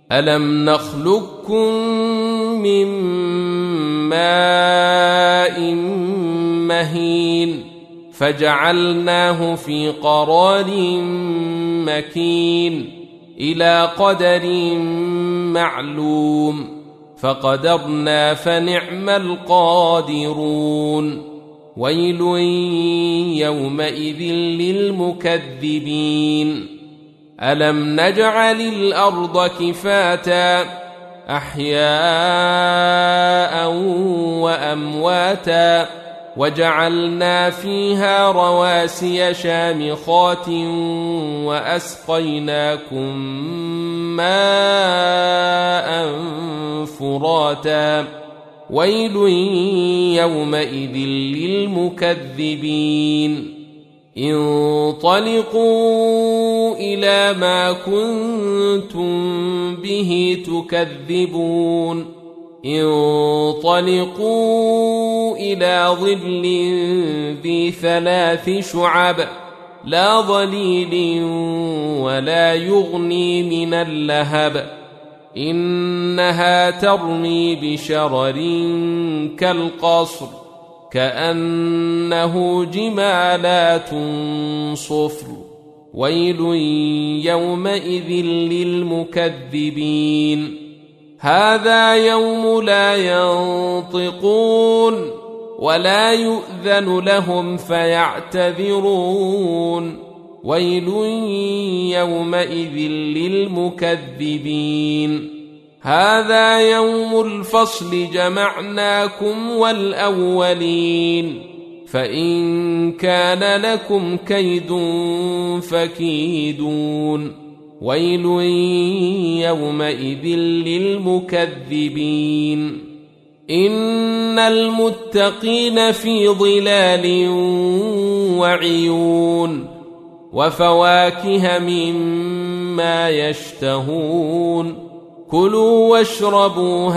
ألم نخلقكم من ماء مهين فجعلناه في قرار مكين إلى قدر معلوم فقدرنا فنعم القادرون ويل يومئذ للمكذبين ألم نجعل الأرض كفاتا أحياء وأمواتا وجعلنا فيها رواسي شامخات وأسقيناكم ماء فراتا ويل يومئذ للمكذبين انطلقوا إلى ما كنتم به تكذبون انطلقوا إلى ظل ذي 3 شعب لا ظليل ولا يغني من اللهب إنها ترمي بشرر كالقصر كأنه جمالات صفر ويل يومئذ للمكذبين هذا يوم لا ينطقون ولا يؤذن لهم فيعتذرون ويل يومئذ للمكذبين هذا يوم الفصل جمعناكم والأولين فإن كان لكم كيد فكيدون ويل يومئذ للمكذبين إن المتقين في ظلال وعيون وفواكه مما يشتهون كلوا واشربوا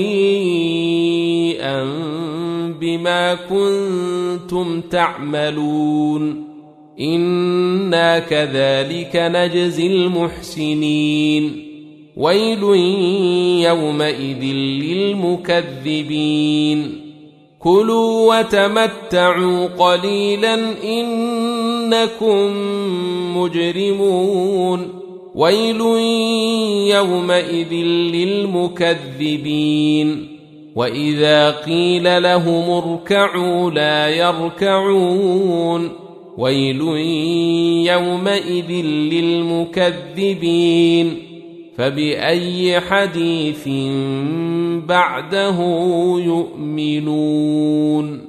هنيئا بما كنتم تعملون إنا كذلك نجزي المحسنين ويل يومئذ للمكذبين كلوا وتمتعوا قليلا إنكم مجرمون ويل يومئذ للمكذبين وإذا قيل لهم اركعوا لا يركعون ويل يومئذ للمكذبين فبأي حديث بعده يؤمنون